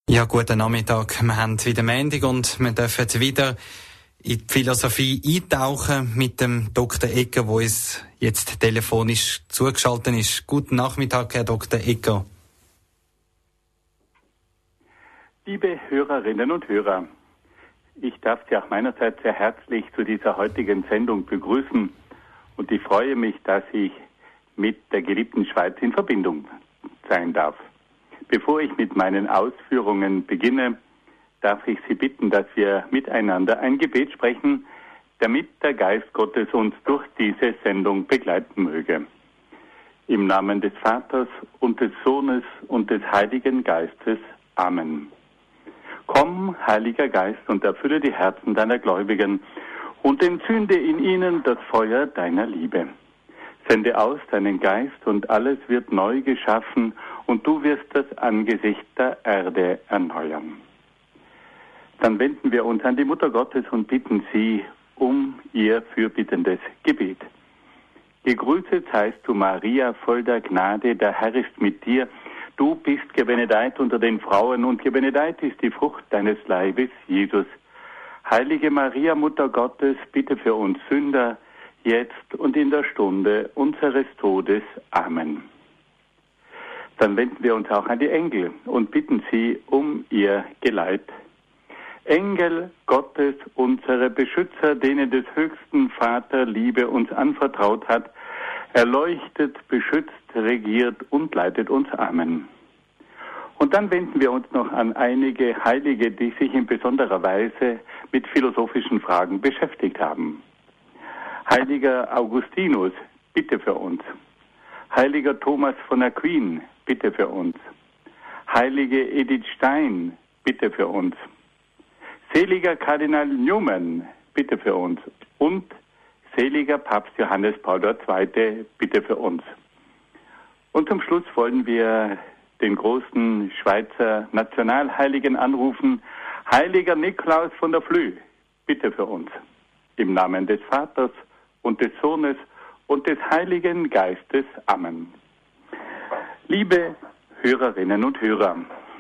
Ja, guten Nachmittag. Wir haben wieder Montag und wir dürfen wieder in die Philosophie eintauchen mit dem Dr. Egger, der uns jetzt telefonisch zugeschaltet ist. Guten Nachmittag, Herr Dr. Egger. Liebe Hörerinnen und Hörer, ich darf Sie auch meinerseits sehr herzlich zu dieser heutigen Sendung begrüßen und ich freue mich, dass ich mit der geliebten Schweiz in Verbindung sein darf. Bevor ich mit meinen Ausführungen beginne, darf ich Sie bitten, dass wir miteinander ein Gebet sprechen, damit der Geist Gottes uns durch diese Sendung begleiten möge. Im Namen des Vaters und des Sohnes und des Heiligen Geistes. Amen. Komm, Heiliger Geist, und erfülle die Herzen deiner Gläubigen und entzünde in ihnen das Feuer deiner Liebe. Sende aus deinen Geist und alles wird neu geschaffen und du wirst das Angesicht der Erde erneuern. Dann wenden wir uns an die Mutter Gottes und bitten sie um ihr fürbittendes Gebet. Gegrüßet seist du, Maria, voll der Gnade, der Herr ist mit dir. Du bist gebenedeit unter den Frauen und gebenedeit ist die Frucht deines Leibes, Jesus. Heilige Maria, Mutter Gottes, bitte für uns Sünder, jetzt und in der Stunde unseres Todes. Amen. Dann wenden wir uns auch an die Engel und bitten sie um ihr Geleit. Engel Gottes, unsere Beschützer, denen des höchsten Vater Liebe uns anvertraut hat, erleuchtet, beschützt, regiert und leitet uns. Amen. Und dann wenden wir uns noch an einige Heilige, die sich in besonderer Weise mit philosophischen Fragen beschäftigt haben. Heiliger Augustinus, bitte für uns. Heiliger Thomas von Aquin, bitte für uns. Heilige Edith Stein, bitte für uns. Seliger Kardinal Newman, bitte für uns. Und seliger Papst Johannes Paul II, bitte für uns. Und zum Schluss wollen wir den großen Schweizer Nationalheiligen anrufen. Heiliger Nikolaus von der Flüe, bitte für uns. Im Namen des Vaters und des Sohnes und des Heiligen Geistes. Amen. Liebe Hörerinnen und Hörer,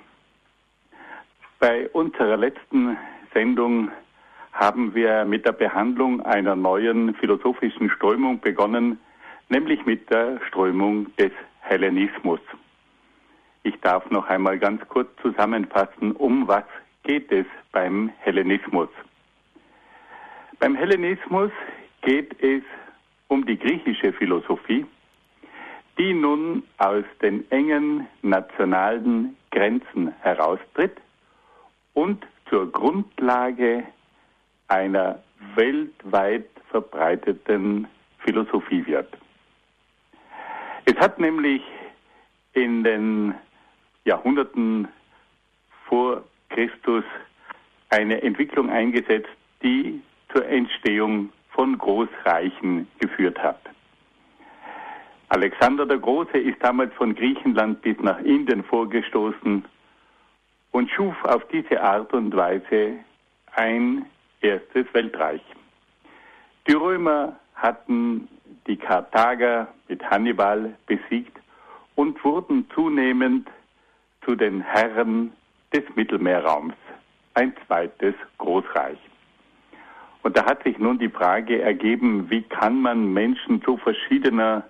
bei unserer letzten Sendung haben wir mit der Behandlung einer neuen philosophischen Strömung begonnen, nämlich mit der Strömung des Hellenismus. Ich darf noch einmal ganz kurz zusammenfassen, um was geht es beim Hellenismus. Beim Hellenismus geht es um die griechische Philosophie, die nun aus den engen nationalen Grenzen heraustritt und zur Grundlage einer weltweit verbreiteten Philosophie wird. Es hat nämlich in den Jahrhunderten vor Christus eine Entwicklung eingesetzt, die zur Entstehung von Großreichen geführt hat. Alexander der Große ist damals von Griechenland bis nach Indien vorgestoßen und schuf auf diese Art und Weise ein erstes Weltreich. Die Römer hatten die Karthager mit Hannibal besiegt und wurden zunehmend zu den Herren des Mittelmeerraums, ein zweites Großreich. Und da hat sich nun die Frage ergeben, wie kann man Menschen so verschiedener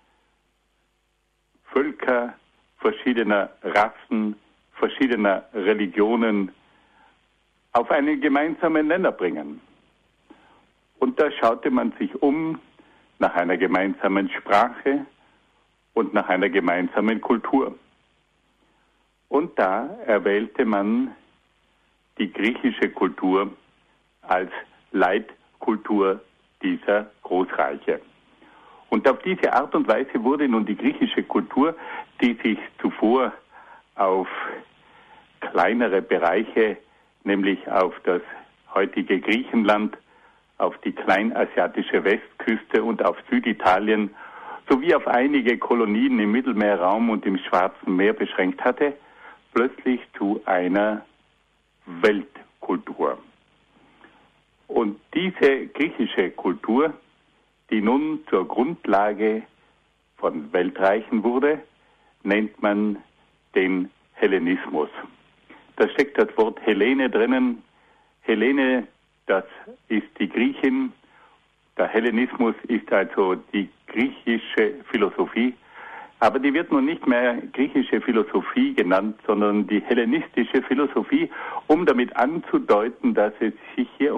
Völker, verschiedener Rassen, verschiedener Religionen auf einen gemeinsamen Nenner bringen. Und da schaute man sich um nach einer gemeinsamen Sprache und nach einer gemeinsamen Kultur. Und da erwählte man die griechische Kultur als Leitkultur dieser Großreiche. Und auf diese Art und Weise wurde nun die griechische Kultur, die sich zuvor auf kleinere Bereiche, nämlich auf das heutige Griechenland, auf die kleinasiatische Westküste und auf Süditalien sowie auf einige Kolonien im Mittelmeerraum und im Schwarzen Meer beschränkt hatte, plötzlich zu einer Weltkultur. Und diese griechische Kultur, die nun zur Grundlage von Weltreichen wurde, nennt man den Hellenismus. da steckt das Wort Hellene drinnen. Helene, das ist die Griechin. Der Hellenismus ist also die griechische Philosophie. Aber die wird nun nicht mehr griechische Philosophie genannt, sondern die hellenistische Philosophie, um damit anzudeuten, dass es sich hier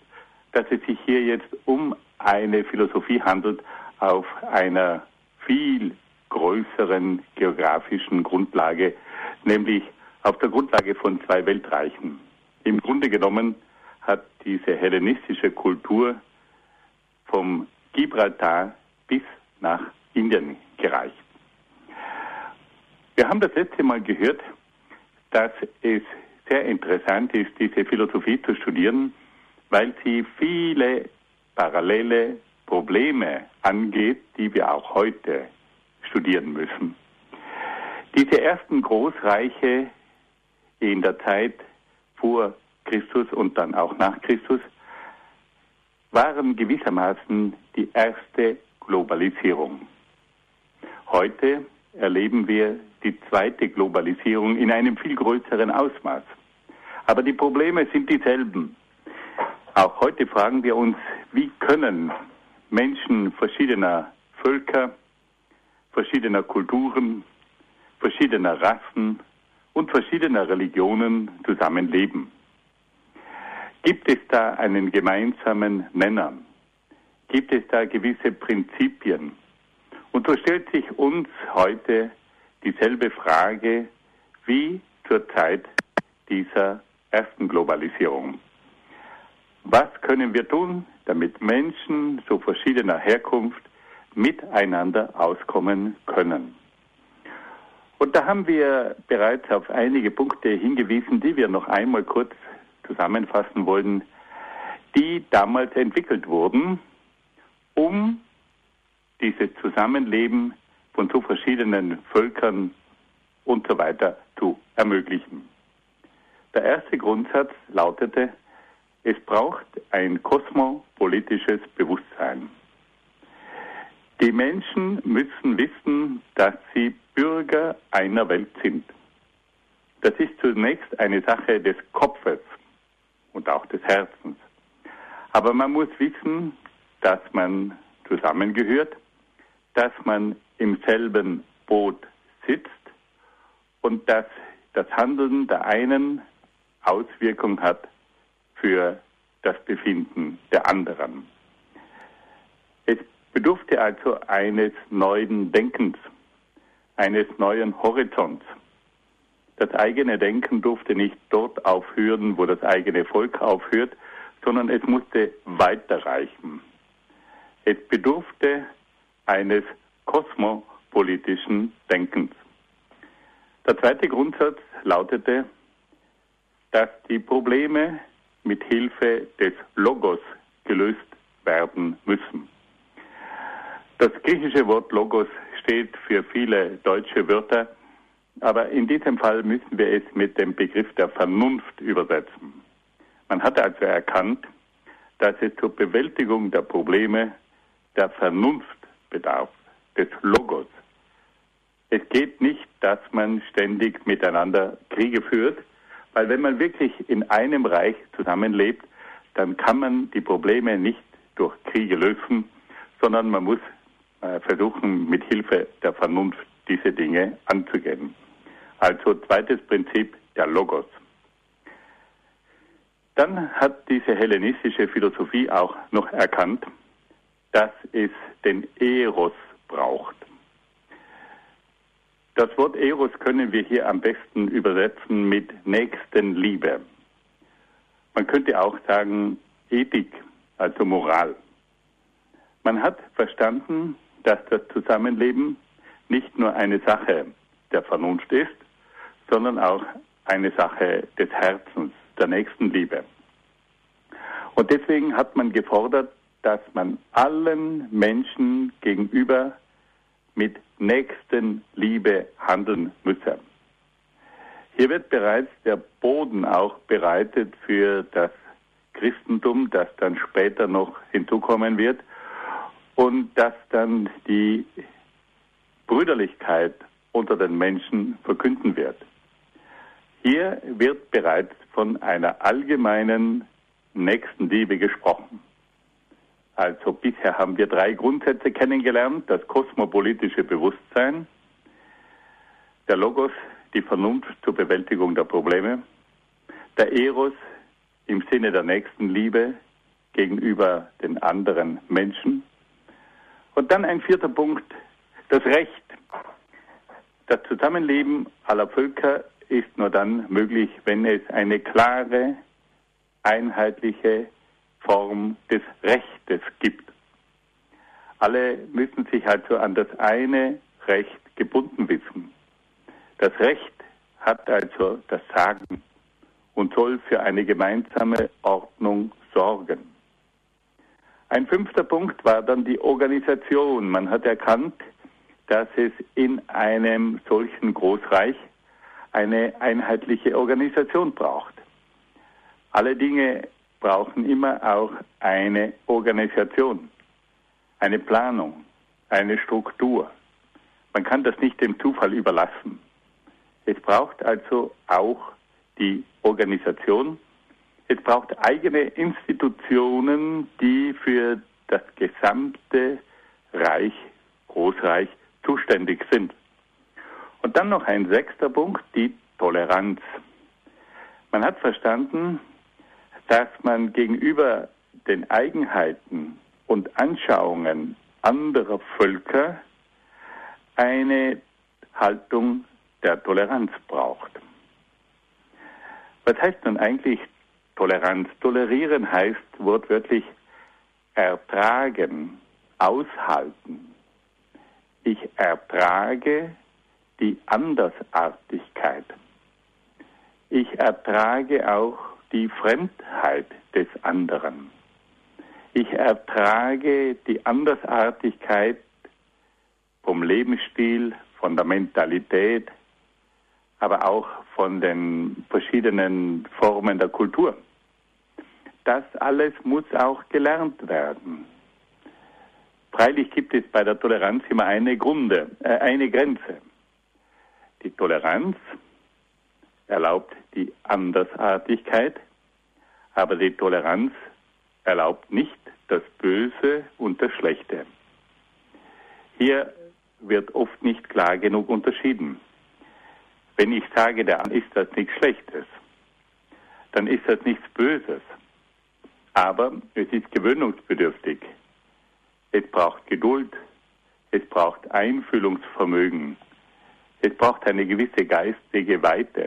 jetzt um eine Philosophie handelt auf einer viel größeren geografischen Grundlage, nämlich auf der Grundlage von 2 Weltreichen. Im Grunde genommen hat diese hellenistische Kultur vom Gibraltar bis nach Indien gereicht. Wir haben das letzte Mal gehört, dass es sehr interessant ist, diese Philosophie zu studieren, weil sie viele parallele Probleme angeht, die wir auch heute studieren müssen. Diese ersten Großreiche in der Zeit vor Christus und dann auch nach Christus waren gewissermaßen die erste Globalisierung. Heute erleben wir die zweite Globalisierung in einem viel größeren Ausmaß. Aber die Probleme sind dieselben. Auch heute fragen wir uns, wie können Menschen verschiedener Völker, verschiedener Kulturen, verschiedener Rassen und verschiedener Religionen zusammenleben? Gibt es da einen gemeinsamen Nenner? Gibt es da gewisse Prinzipien? Und so stellt sich uns heute dieselbe Frage wie zur Zeit dieser ersten Globalisierung. Was können wir tun, damit Menschen so verschiedener Herkunft miteinander auskommen können? Und da haben wir bereits auf einige Punkte hingewiesen, die wir noch einmal kurz zusammenfassen wollen, die damals entwickelt wurden, um dieses Zusammenleben von so verschiedenen Völkern und so weiter zu ermöglichen. Der erste Grundsatz lautete, es braucht ein kosmopolitisches Bewusstsein. Die Menschen müssen wissen, dass sie Bürger einer Welt sind. Das ist zunächst eine Sache des Kopfes und auch des Herzens. Aber man muss wissen, dass man zusammengehört, dass man im selben Boot sitzt und dass das Handeln der einen Auswirkung hat für das Befinden der anderen. Es bedurfte also eines neuen Denkens, eines neuen Horizonts. Das eigene Denken durfte nicht dort aufhören, wo das eigene Volk aufhört, sondern es musste weiterreichen. Es bedurfte eines kosmopolitischen Denkens. Der zweite Grundsatz lautete, dass die Probleme mit Hilfe des Logos gelöst werden müssen. Das griechische Wort Logos steht für viele deutsche Wörter, aber in diesem Fall müssen wir es mit dem Begriff der Vernunft übersetzen. Man hat also erkannt, dass es zur Bewältigung der Probleme der Vernunft bedarf, des Logos. Es geht nicht, dass man ständig miteinander Kriege führt, weil wenn man wirklich in einem Reich zusammenlebt, dann kann man die Probleme nicht durch Kriege lösen, sondern man muss versuchen, mit Hilfe der Vernunft diese Dinge anzugehen. Also zweites Prinzip, der Logos. Dann hat diese hellenistische Philosophie auch noch erkannt, dass es den Eros braucht. Das Wort Eros können wir hier am besten übersetzen mit Nächstenliebe. Man könnte auch sagen Ethik, also Moral. Man hat verstanden, dass das Zusammenleben nicht nur eine Sache der Vernunft ist, sondern auch eine Sache des Herzens, der Nächstenliebe. Und deswegen hat man gefordert, dass man allen Menschen gegenüber mit Nächstenliebe handeln müsse. Hier wird bereits der Boden auch bereitet für das Christentum, das dann später noch hinzukommen wird und das dann die Brüderlichkeit unter den Menschen verkünden wird. Hier wird bereits von einer allgemeinen Nächstenliebe gesprochen. Also bisher haben wir 3 Grundsätze kennengelernt: das kosmopolitische Bewusstsein, der Logos, die Vernunft zur Bewältigung der Probleme, der Eros im Sinne der Nächstenliebe gegenüber den anderen Menschen und dann ein 4. Punkt, das Recht. Das Zusammenleben aller Völker ist nur dann möglich, wenn es eine klare, einheitliche Form des Rechtes gibt. Alle müssen sich also an das eine Recht gebunden wissen. Das Recht hat also das Sagen und soll für eine gemeinsame Ordnung sorgen. Ein 5. Punkt war dann die Organisation. Man hat erkannt, dass es in einem solchen Großreich eine einheitliche Organisation braucht. Alle Dinge brauchen immer auch eine Organisation, eine Planung, eine Struktur. Man kann das nicht dem Zufall überlassen. Es braucht also auch die Organisation. Es braucht eigene Institutionen, die für das gesamte Reich, Großreich, zuständig sind. Und dann noch ein 6. Punkt, die Toleranz. Man hat verstanden, dass man gegenüber den Eigenheiten und Anschauungen anderer Völker eine Haltung der Toleranz braucht. Was heißt nun eigentlich Toleranz? Tolerieren heißt wortwörtlich ertragen, aushalten. Ich ertrage die Andersartigkeit. Ich ertrage auch die Fremdheit des anderen. Ich ertrage die Andersartigkeit vom Lebensstil, von der Mentalität, aber auch von den verschiedenen Formen der Kultur. Das alles muss auch gelernt werden. Freilich gibt es bei der Toleranz immer eine Grenze. Die Toleranz erlaubt die Andersartigkeit, aber die Toleranz erlaubt nicht das Böse und das Schlechte. Hier wird oft nicht klar genug unterschieden. Wenn ich sage, dann ist das nichts Schlechtes, dann ist das nichts Böses, aber es ist gewöhnungsbedürftig. Es braucht Geduld, es braucht Einfühlungsvermögen, es braucht eine gewisse geistige Weite.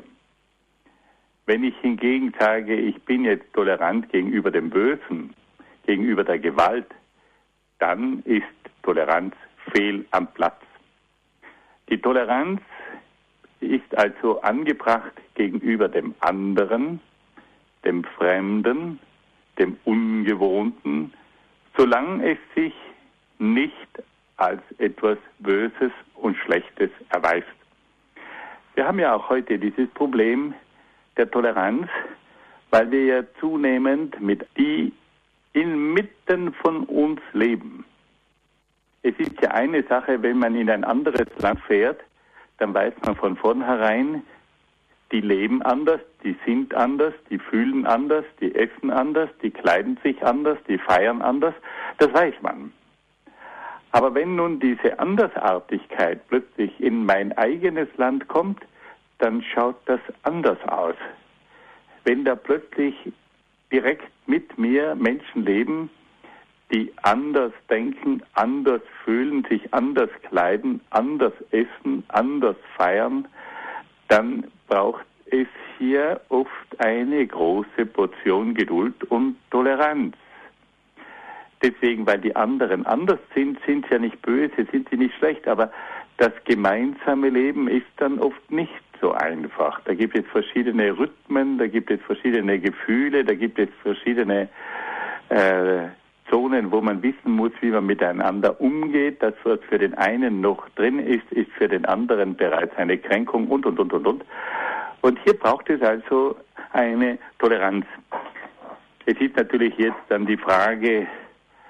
Wenn ich hingegen sage, ich bin jetzt tolerant gegenüber dem Bösen, gegenüber der Gewalt, dann ist Toleranz fehl am Platz. Die Toleranz ist also angebracht gegenüber dem anderen, dem Fremden, dem Ungewohnten, solange es sich nicht als etwas Böses und Schlechtes erweist. Wir haben ja auch heute dieses Problem der Toleranz, weil wir ja zunehmend mit die inmitten von uns leben. Es ist ja eine Sache, wenn man in ein anderes Land fährt, dann weiß man von vornherein, die leben anders, die sind anders, die fühlen anders, die essen anders, die kleiden sich anders, die feiern anders, das weiß man. Aber wenn nun diese Andersartigkeit plötzlich in mein eigenes Land kommt, dann schaut das anders aus. Wenn da plötzlich direkt mit mir Menschen leben, die anders denken, anders fühlen, sich anders kleiden, anders essen, anders feiern, dann braucht es hier oft eine große Portion Geduld und Toleranz. Deswegen, weil die anderen anders sind, sind sie ja nicht böse, sind sie nicht schlecht, aber das gemeinsame Leben ist dann oft nicht so einfach. Da gibt es verschiedene Rhythmen, da gibt es verschiedene Gefühle, da gibt es verschiedene Zonen, wo man wissen muss, wie man miteinander umgeht. Das, was für den einen noch drin ist, ist für den anderen bereits eine Kränkung und. Und hier braucht es also eine Toleranz. Es ist natürlich jetzt dann die Frage,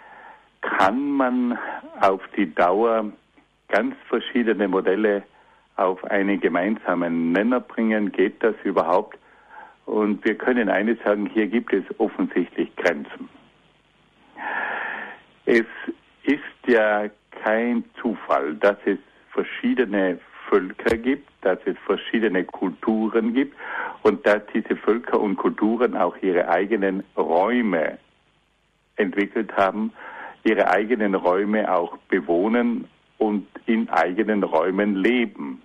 kann man auf die Dauer ganz verschiedene Modelle auf einen gemeinsamen Nenner bringen? Geht das überhaupt? Und wir können eines sagen, hier gibt es offensichtlich Grenzen. Es ist ja kein Zufall, dass es verschiedene Völker gibt, dass es verschiedene Kulturen gibt und dass diese Völker und Kulturen auch ihre eigenen Räume entwickelt haben, ihre eigenen Räume auch bewohnen und in eigenen Räumen leben.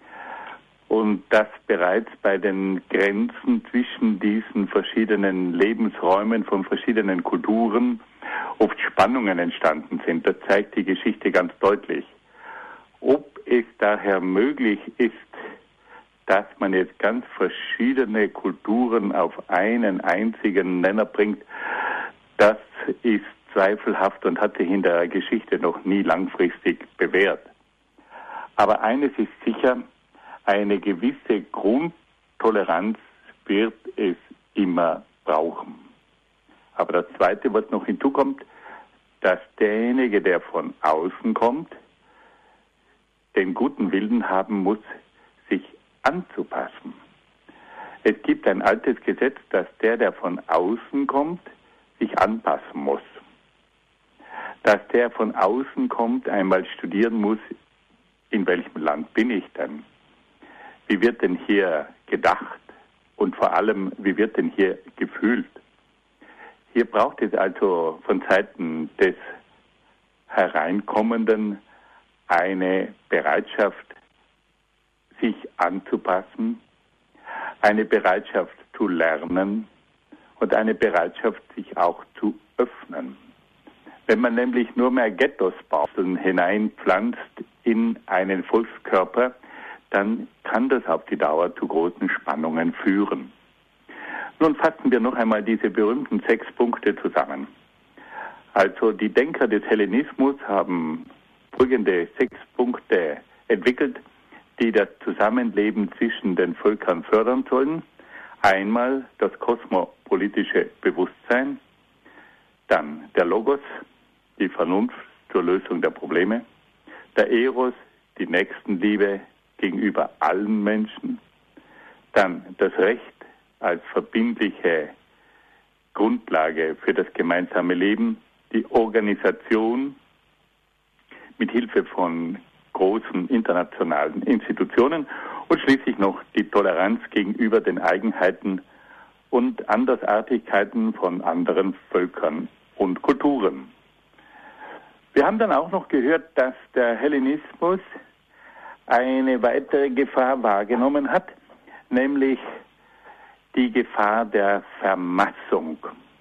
Und dass bereits bei den Grenzen zwischen diesen verschiedenen Lebensräumen von verschiedenen Kulturen oft Spannungen entstanden sind. Das zeigt die Geschichte ganz deutlich. Ob es daher möglich ist, dass man jetzt ganz verschiedene Kulturen auf einen einzigen Nenner bringt, das ist zweifelhaft und hat sich in der Geschichte noch nie langfristig bewährt. Aber eines ist sicher, eine gewisse Grundtoleranz wird es immer brauchen. Aber das Zweite, was noch hinzukommt, dass derjenige, der von außen kommt, den guten Willen haben muss, sich anzupassen. Es gibt ein altes Gesetz, dass der von außen kommt, sich anpassen muss. Dass der von außen kommt, einmal studieren muss, in welchem Land bin ich denn? Wie wird denn hier gedacht? Und vor allem, wie wird denn hier gefühlt? Hier braucht es also von Seiten des Hereinkommenden eine Bereitschaft, sich anzupassen, eine Bereitschaft zu lernen und eine Bereitschaft, sich auch zu öffnen. Wenn man nämlich nur mehr Ghettos baut und hineinpflanzt in einen Volkskörper, dann kann das auf die Dauer zu großen Spannungen führen. Nun fassen wir noch einmal diese berühmten 6 Punkte zusammen. Also die Denker des Hellenismus haben folgende 6 Punkte entwickelt, die das Zusammenleben zwischen den Völkern fördern sollen. Einmal das kosmopolitische Bewusstsein, dann der Logos, die Vernunft zur Lösung der Probleme, der Eros, die Nächstenliebe gegenüber allen Menschen, dann das Recht als verbindliche Grundlage für das gemeinsame Leben, die Organisation mit Hilfe von großen internationalen Institutionen und schließlich noch die Toleranz gegenüber den Eigenheiten und Andersartigkeiten von anderen Völkern und Kulturen. Wir haben dann auch noch gehört, dass der Hellenismus eine weitere Gefahr wahrgenommen hat, nämlich die Gefahr der Vermassung.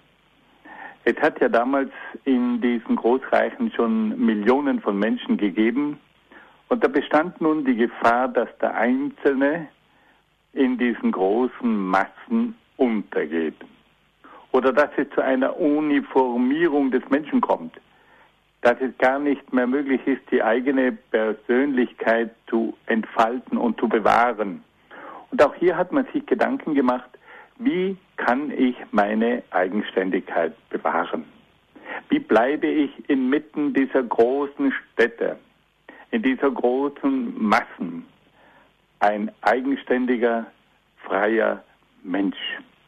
Es hat ja damals in diesen Großreichen schon Millionen von Menschen gegeben und da bestand nun die Gefahr, dass der Einzelne in diesen großen Massen untergeht oder dass es zu einer Uniformierung des Menschen kommt, dass es gar nicht mehr möglich ist, die eigene Persönlichkeit zu entfalten und zu bewahren. Und auch hier hat man sich Gedanken gemacht, wie kann ich meine Eigenständigkeit bewahren? Wie bleibe ich inmitten dieser großen Städte, in dieser großen Massen, ein eigenständiger, freier Mensch?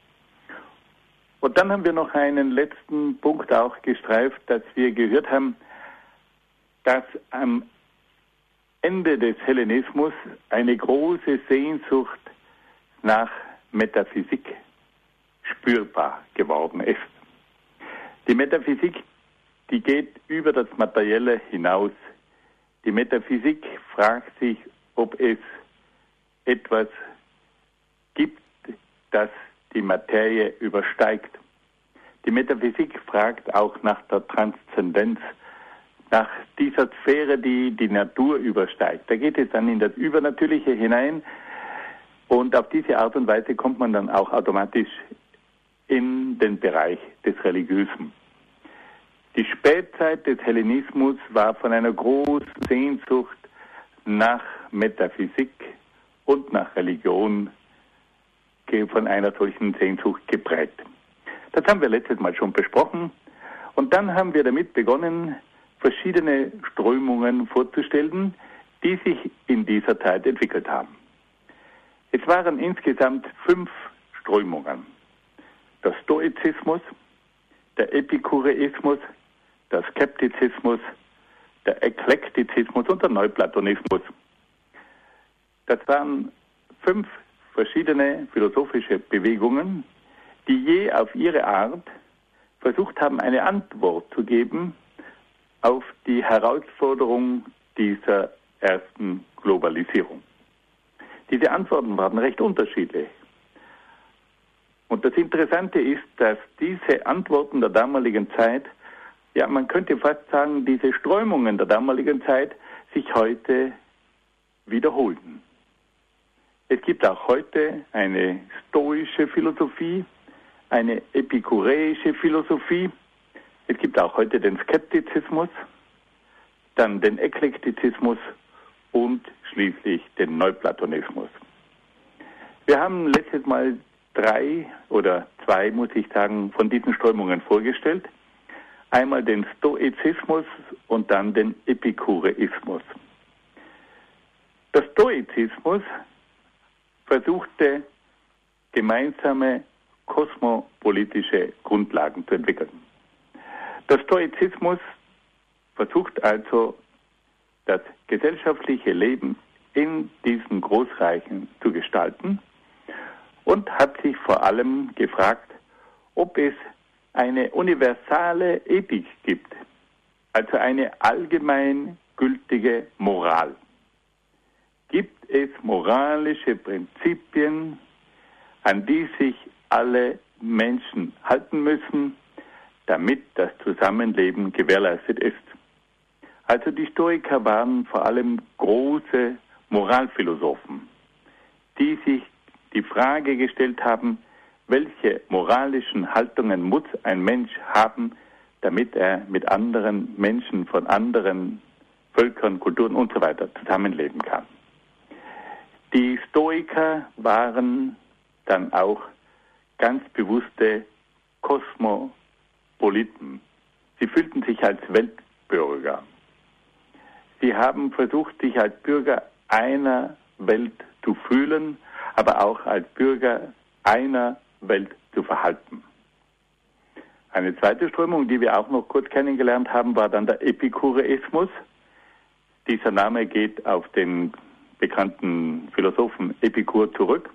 Und dann haben wir noch einen letzten Punkt auch gestreift, dass wir gehört haben, dass am Ende des Hellenismus eine große Sehnsucht nach Metaphysik spürbar geworden ist. Die Metaphysik, die geht über das Materielle hinaus. Die Metaphysik fragt sich, ob es etwas gibt, das die Materie übersteigt. Die Metaphysik fragt auch nach der Transzendenz, nach dieser Sphäre, die die Natur übersteigt. Da geht es dann in das Übernatürliche hinein und auf diese Art und Weise kommt man dann auch automatisch in den Bereich des Religiösen. Die Spätzeit des Hellenismus war von einer großen Sehnsucht nach Metaphysik und nach Religion, von einer solchen Sehnsucht geprägt. Das haben wir letztes Mal schon besprochen und dann haben wir damit begonnen, verschiedene Strömungen vorzustellen, die sich in dieser Zeit entwickelt haben. Es waren insgesamt 5 Strömungen. Der Stoizismus, der Epikureismus, der Skeptizismus, der Eklektizismus und der Neuplatonismus. Das waren 5 verschiedene philosophische Bewegungen, die je auf ihre Art versucht haben, eine Antwort zu geben auf die Herausforderung dieser ersten Globalisierung. Diese Antworten waren recht unterschiedlich. Und das Interessante ist, dass diese Antworten der damaligen Zeit, ja, man könnte fast sagen, diese Strömungen der damaligen Zeit sich heute wiederholten. Es gibt auch heute eine stoische Philosophie, eine epikureische Philosophie. Es gibt auch heute den Skeptizismus, dann den Eklektizismus und schließlich den Neuplatonismus. Wir haben letztes Mal 3 oder 2, muss ich sagen, von diesen Strömungen vorgestellt. Einmal den Stoizismus und dann den Epikureismus. Der Stoizismus versuchte, gemeinsame kosmopolitische Grundlagen zu entwickeln. Der Stoizismus versucht also, das gesellschaftliche Leben in diesen Großreichen zu gestalten und hat sich vor allem gefragt, ob es eine universale Ethik gibt, also eine allgemein gültige Moral. Gibt es moralische Prinzipien, an die sich alle Menschen halten müssen, damit das Zusammenleben gewährleistet ist? Also die Stoiker waren vor allem große Moralphilosophen, die sich die Frage gestellt haben, welche moralischen Haltungen muss ein Mensch haben, damit er mit anderen Menschen von anderen Völkern, Kulturen und so weiter zusammenleben kann. Die Stoiker waren dann auch ganz bewusste Kosmopoliten. Sie fühlten sich als Weltbürger. Sie haben versucht, sich als Bürger einer Welt zu fühlen, aber auch als Bürger einer Welt zu verhalten. Eine zweite Strömung, die wir auch noch kurz kennengelernt haben, war dann der Epikureismus. Dieser Name geht auf den bekannten Philosophen Epikur zurück.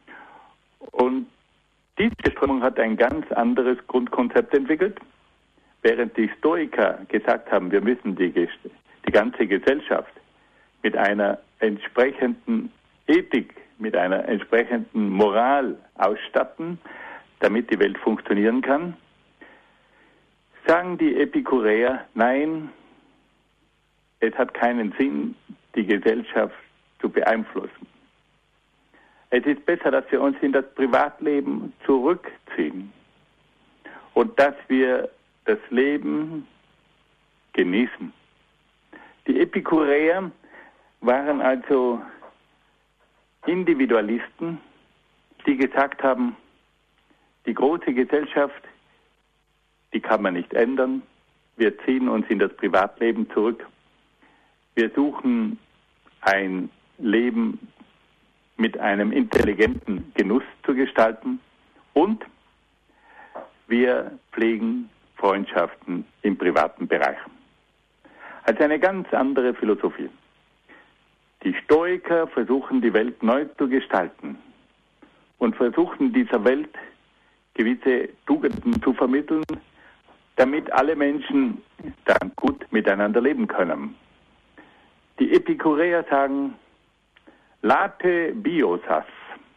Und diese Strömung hat ein ganz anderes Grundkonzept entwickelt. Während die Stoiker gesagt haben, wir müssen die ganze Gesellschaft mit einer entsprechenden Ethik, mit einer entsprechenden Moral ausstatten, damit die Welt funktionieren kann, sagen die Epikureer, nein, es hat keinen Sinn, die Gesellschaft zu beeinflussen. Es ist besser, dass wir uns in das Privatleben zurückziehen und dass wir das Leben genießen. Die Epikureer waren also Individualisten, die gesagt haben, die große Gesellschaft, die kann man nicht ändern. Wir ziehen uns in das Privatleben zurück. Wir suchen ein Leben mit einem intelligenten Genuss zu gestalten und wir pflegen Freundschaften im privaten Bereich. Also eine ganz andere Philosophie. Die Stoiker versuchen, die Welt neu zu gestalten und versuchen, dieser Welt gewisse Tugenden zu vermitteln, damit alle Menschen dann gut miteinander leben können. Die Epikureer sagen, late biosas,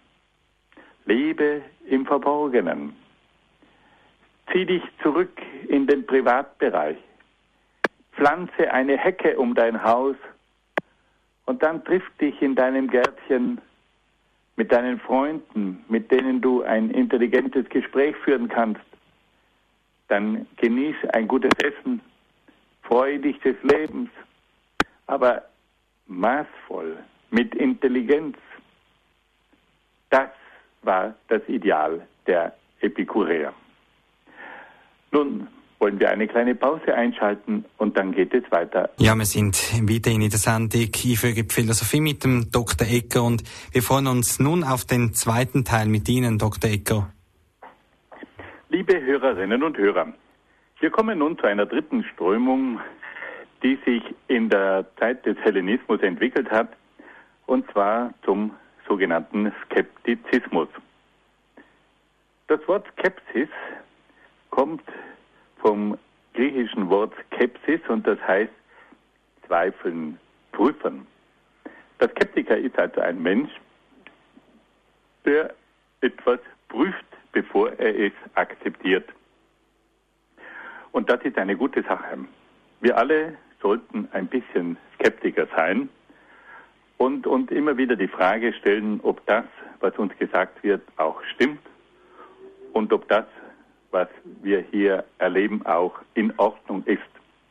lebe im Verborgenen. Zieh dich zurück in den Privatbereich. Pflanze eine Hecke um dein Haus und dann triff dich in deinem Gärtchen mit deinen Freunden, mit denen du ein intelligentes Gespräch führen kannst. Dann genieß ein gutes Essen, freue dich des Lebens, aber maßvoll, mit Intelligenz. Das war das Ideal der Epikureer. Nun, wollen wir eine kleine Pause einschalten und dann geht es weiter. Ja, wir sind weiterhin in der Sendung Einführung Philosophie mit dem Dr. Egger und wir freuen uns nun auf den zweiten Teil mit Ihnen, Dr. Egger. Liebe Hörerinnen und Hörer, wir kommen nun zu einer dritten Strömung, die sich in der Zeit des Hellenismus entwickelt hat, und zwar zum sogenannten Skeptizismus. Das Wort Skepsis kommt vom griechischen Wort Skepsis und das heißt zweifeln, prüfen. Der Skeptiker ist also ein Mensch, der etwas prüft, bevor er es akzeptiert. Und das ist eine gute Sache. Wir alle sollten ein bisschen Skeptiker sein und immer wieder die Frage stellen, ob das, was uns gesagt wird, auch stimmt und ob das, was wir hier erleben, auch in Ordnung ist.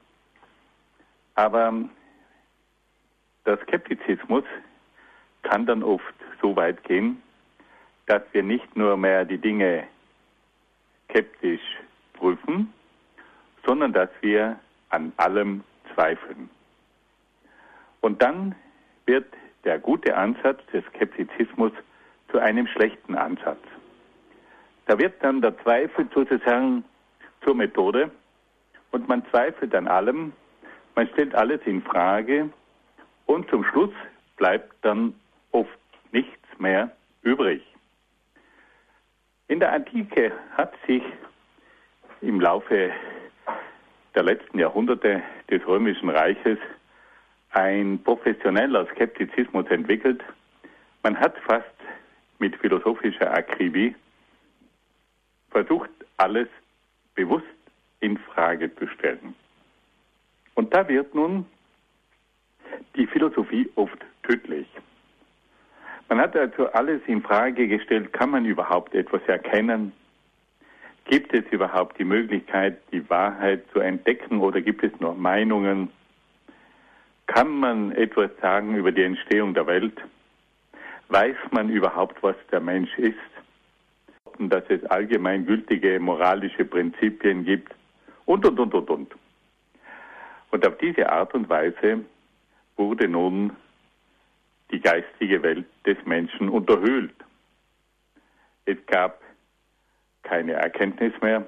Aber der Skeptizismus kann dann oft so weit gehen, dass wir nicht nur mehr die Dinge skeptisch prüfen, sondern dass wir an allem zweifeln. Und dann wird der gute Ansatz des Skeptizismus zu einem schlechten Ansatz. Da wird dann der Zweifel sozusagen zur Methode und man zweifelt an allem, man stellt alles in Frage und zum Schluss bleibt dann oft nichts mehr übrig. In der Antike hat sich im Laufe der letzten Jahrhunderte des Römischen Reiches ein professioneller Skeptizismus entwickelt. Man hat fast mit philosophischer Akribie versucht, alles bewusst in Frage zu stellen. Und da wird nun die Philosophie oft tödlich. Man hat also alles in Frage gestellt, kann man überhaupt etwas erkennen? Gibt es überhaupt die Möglichkeit, die Wahrheit zu entdecken oder gibt es nur Meinungen? Kann man etwas sagen über die Entstehung der Welt? Weiß man überhaupt, was der Mensch ist? Dass es allgemeingültige moralische Prinzipien gibt und. Und auf diese Art und Weise wurde nun die geistige Welt des Menschen unterhöhlt. Es gab keine Erkenntnis mehr,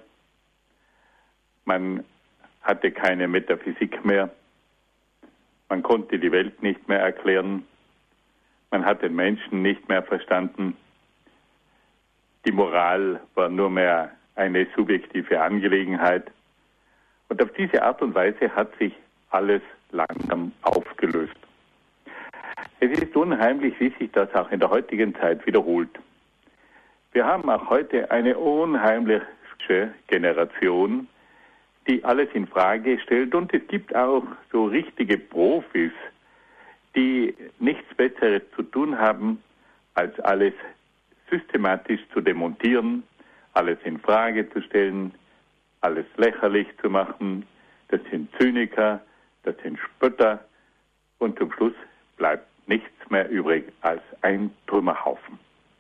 man hatte keine Metaphysik mehr, man konnte die Welt nicht mehr erklären, man hat den Menschen nicht mehr verstanden. Die Moral war nur mehr eine subjektive Angelegenheit. Und auf diese Art und Weise hat sich alles langsam aufgelöst. Es ist unheimlich, wie sich das auch in der heutigen Zeit wiederholt. Wir haben auch heute eine unheimliche Generation, die alles in Frage stellt. Und es gibt auch so richtige Profis, die nichts Besseres zu tun haben, als alles systematisch zu demontieren, alles in Frage zu stellen, alles lächerlich zu machen. Das sind Zyniker, das sind Spötter und zum Schluss bleibt nichts mehr übrig als ein Trümmerhaufen.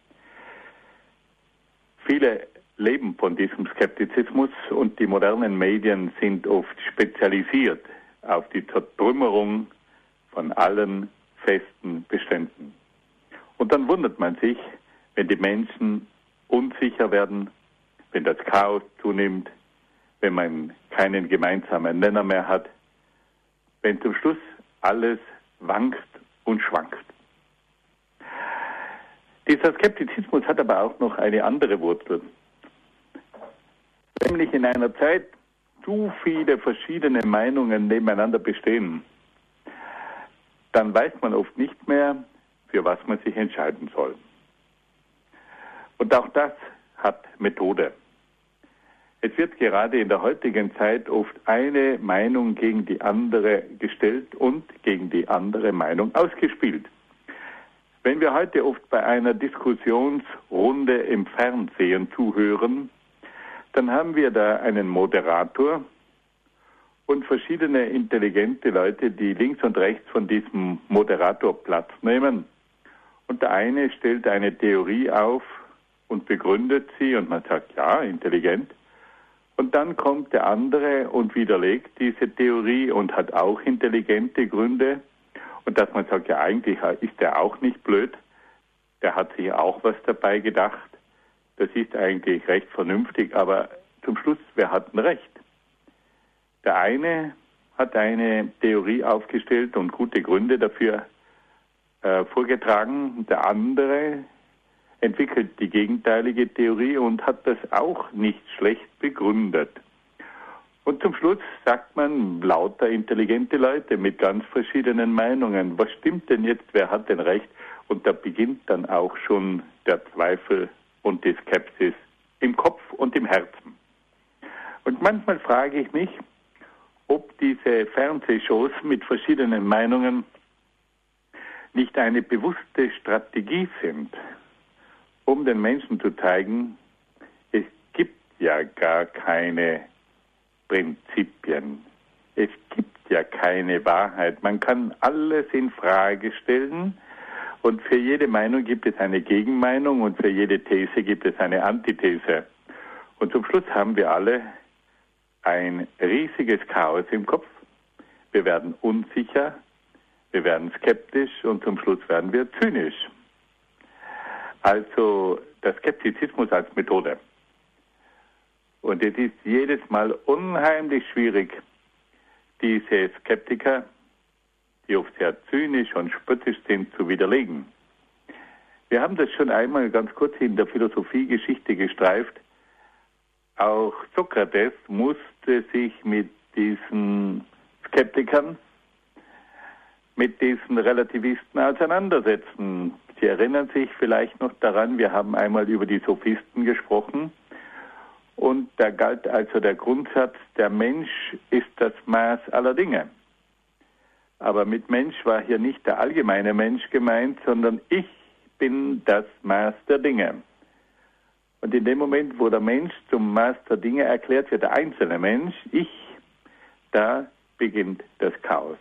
Viele leben von diesem Skeptizismus und die modernen Medien sind oft spezialisiert auf die Zertrümmerung von allen festen Beständen. Und dann wundert man sich, wenn die Menschen unsicher werden, wenn das Chaos zunimmt, wenn man keinen gemeinsamen Nenner mehr hat, wenn zum Schluss alles wankt und schwankt. Dieser Skeptizismus hat aber auch noch eine andere Wurzel. Nämlich in einer Zeit zu viele verschiedene Meinungen nebeneinander bestehen, dann weiß man oft nicht mehr, für was man sich entscheiden soll. Und auch das hat Methode. Es wird gerade in der heutigen Zeit oft eine Meinung gegen die andere gestellt und gegen die andere Meinung ausgespielt. Wenn wir heute oft bei einer Diskussionsrunde im Fernsehen zuhören, dann haben wir da einen Moderator und verschiedene intelligente Leute, die links und rechts von diesem Moderator Platz nehmen. Und der eine stellt eine Theorie auf und begründet sie und man sagt, ja, intelligent. Und dann kommt der andere und widerlegt diese Theorie und hat auch intelligente Gründe. Und dass man sagt, ja eigentlich ist der auch nicht blöd, der hat sich auch was dabei gedacht. Das ist eigentlich recht vernünftig, aber zum Schluss, wer hat denn recht? Der eine hat eine Theorie aufgestellt und gute Gründe dafür vorgetragen. Der andere entwickelt die gegenteilige Theorie und hat das auch nicht schlecht begründet. Und zum Schluss sagt man, lauter intelligente Leute mit ganz verschiedenen Meinungen. Was stimmt denn jetzt? Wer hat denn recht? Und da beginnt dann auch schon der Zweifel und die Skepsis im Kopf und im Herzen. Und manchmal frage ich mich, ob diese Fernsehshows mit verschiedenen Meinungen nicht eine bewusste Strategie sind, um den Menschen zu zeigen, es gibt ja gar keine Prinzipien. Es gibt ja keine Wahrheit. Man kann alles in Frage stellen und für jede Meinung gibt es eine Gegenmeinung und für jede These gibt es eine Antithese. Und zum Schluss haben wir alle ein riesiges Chaos im Kopf. Wir werden unsicher, wir werden skeptisch und zum Schluss werden wir zynisch. Also der Skeptizismus als Methode. Und es ist jedes Mal unheimlich schwierig, diese Skeptiker, die oft sehr zynisch und spöttisch sind, zu widerlegen. Wir haben das schon einmal ganz kurz in der Philosophiegeschichte gestreift. Auch Sokrates musste sich mit diesen Skeptikern, mit diesen Relativisten auseinandersetzen. Sie erinnern sich vielleicht noch daran, wir haben einmal über die Sophisten gesprochen und da galt also der Grundsatz, der Mensch ist das Maß aller Dinge. Aber mit Mensch war hier nicht der allgemeine Mensch gemeint, sondern ich bin das Maß der Dinge. Und in dem Moment, wo der Mensch zum Maß der Dinge erklärt wird, der einzelne Mensch, ich, da beginnt das Chaos.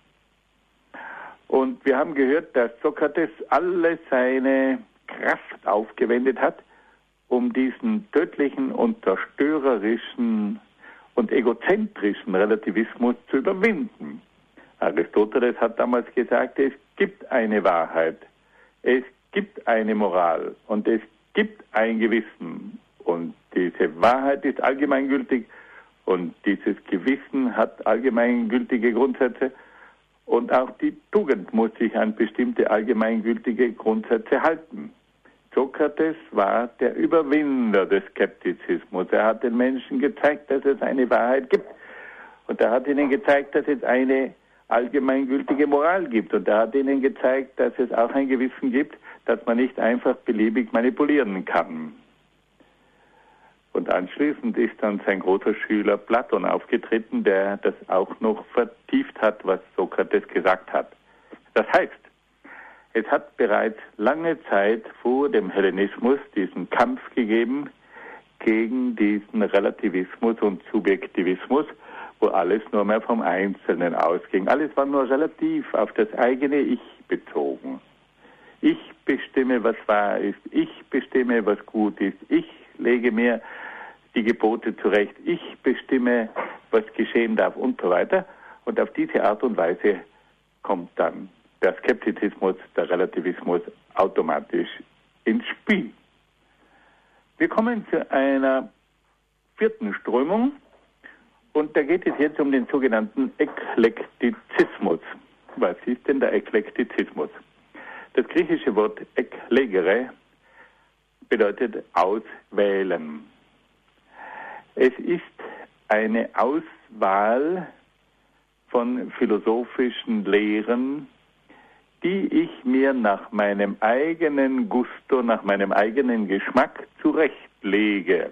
Und wir haben gehört, dass Sokrates alle seine Kraft aufgewendet hat, um diesen tödlichen und zerstörerischen und egozentrischen Relativismus zu überwinden. Aristoteles hat damals gesagt, es gibt eine Wahrheit, es gibt eine Moral und es gibt ein Gewissen. Und diese Wahrheit ist allgemeingültig und dieses Gewissen hat allgemeingültige Grundsätze. Und auch die Tugend muss sich an bestimmte allgemeingültige Grundsätze halten. Sokrates war der Überwinder des Skeptizismus. Er hat den Menschen gezeigt, dass es eine Wahrheit gibt. Und er hat ihnen gezeigt, dass es eine allgemeingültige Moral gibt. Und er hat ihnen gezeigt, dass es auch ein Gewissen gibt, das man nicht einfach beliebig manipulieren kann. Und anschließend ist dann sein großer Schüler Platon aufgetreten, der das auch noch vertieft hat, was Sokrates gesagt hat. Das heißt, es hat bereits lange Zeit vor dem Hellenismus diesen Kampf gegeben gegen diesen Relativismus und Subjektivismus, wo alles nur mehr vom Einzelnen ausging. Alles war nur relativ auf das eigene Ich bezogen. Ich bestimme, was wahr ist. Ich bestimme, was gut ist. Ich lege mir die Gebote zurecht. Ich bestimme, was geschehen darf und so weiter. Und auf diese Art und Weise kommt dann der Skeptizismus, der Relativismus automatisch ins Spiel. Wir kommen zu einer vierten Strömung und da geht es jetzt um den sogenannten Eklektizismus. Was ist denn der Eklektizismus? Das griechische Wort eklegere bedeutet auswählen. Es ist eine Auswahl von philosophischen Lehren, die ich mir nach meinem eigenen Gusto, nach meinem eigenen Geschmack zurechtlege.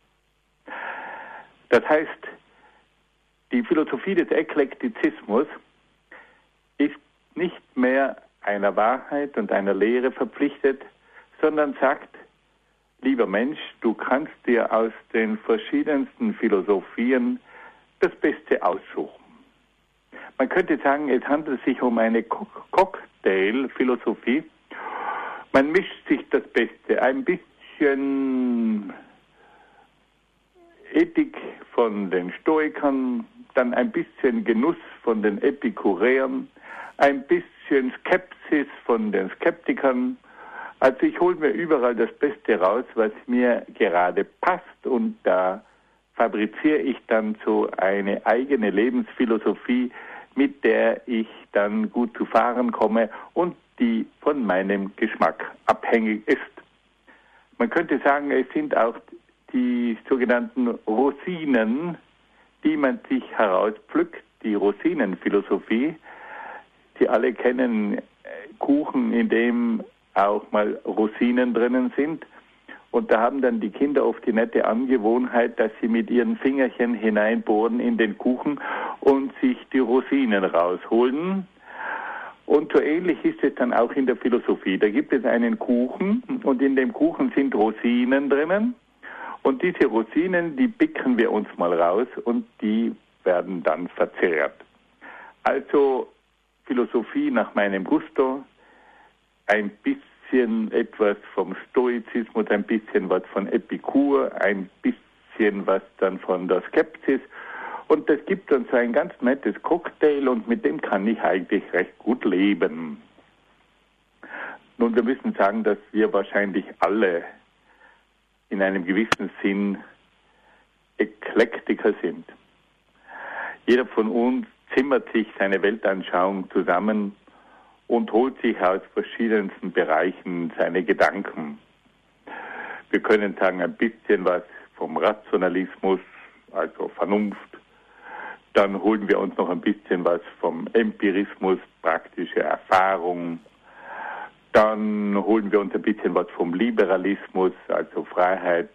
Das heißt, die Philosophie des Eklektizismus ist nicht mehr einer Wahrheit und einer Lehre verpflichtet, sondern sagt, lieber Mensch, du kannst dir aus den verschiedensten Philosophien das Beste aussuchen. Man könnte sagen, es handelt sich um eine Cocktail-Philosophie. Man mischt sich das Beste ein bisschen Ethik von den Stoikern, dann ein bisschen Genuss von den Epikureern, ein bisschen Skepsis von den Skeptikern. Also ich hole mir überall das Beste raus, was mir gerade passt, und da fabriziere ich dann so eine eigene Lebensphilosophie, mit der ich dann gut zu fahren komme und die von meinem Geschmack abhängig ist. Man könnte sagen, es sind auch die sogenannten Rosinen, die man sich herauspflückt, die Rosinenphilosophie. Sie alle kennen Kuchen, in dem auch mal Rosinen drinnen sind. Und da haben dann die Kinder oft die nette Angewohnheit, dass sie mit ihren Fingerchen hineinbohren in den Kuchen und sich die Rosinen rausholen. Und so ähnlich ist es dann auch in der Philosophie. Da gibt es einen Kuchen und in dem Kuchen sind Rosinen drinnen. Und diese Rosinen, die picken wir uns mal raus und die werden dann verzehrt. Also Philosophie nach meinem Gusto, ein bisschen etwas vom Stoizismus, ein bisschen was von Epikur, ein bisschen was dann von der Skepsis. Und das gibt uns so ein ganz nettes Cocktail und mit dem kann ich eigentlich recht gut leben. Nun, wir müssen sagen, dass wir wahrscheinlich alle in einem gewissen Sinn Eklektiker sind. Jeder von uns zimmert sich seine Weltanschauung zusammen und holt sich aus verschiedensten Bereichen seine Gedanken. Wir können sagen, ein bisschen was vom Rationalismus, also Vernunft. Dann holen wir uns noch ein bisschen was vom Empirismus, praktische Erfahrung. Dann holen wir uns ein bisschen was vom Liberalismus, also Freiheit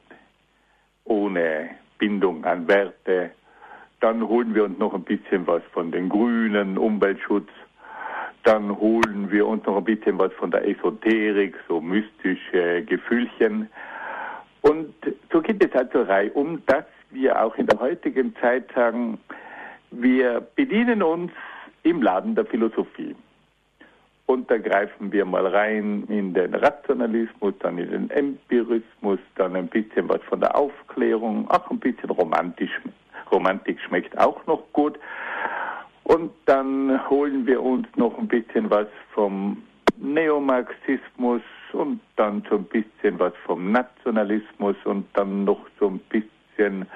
ohne Bindung an Werte. Dann holen wir uns noch ein bisschen was von den Grünen, Umweltschutz. Dann holen wir uns noch ein bisschen was von der Esoterik, so mystische Gefühlchen. Und so geht es also reihum, dass wir auch in der heutigen Zeit sagen, wir bedienen uns im Laden der Philosophie. Und da greifen wir mal rein in den Rationalismus, dann in den Empirismus, dann ein bisschen was von der Aufklärung, auch ein bisschen Romantik schmeckt auch noch gut. Und dann holen wir uns noch ein bisschen was vom Neomarxismus und dann so ein bisschen was vom Nationalismus und dann noch so ein bisschen,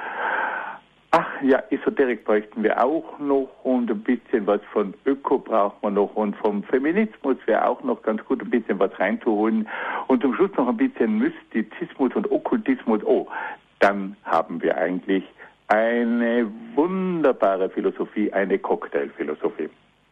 Esoterik bräuchten wir auch noch und ein bisschen was von Öko braucht man noch und vom Feminismus wäre auch noch ganz gut, ein bisschen was reinzuholen und zum Schluss noch ein bisschen Mystizismus und Okkultismus. Oh, dann haben wir eigentlich eine wunderbare Philosophie, eine Cocktailphilosophie.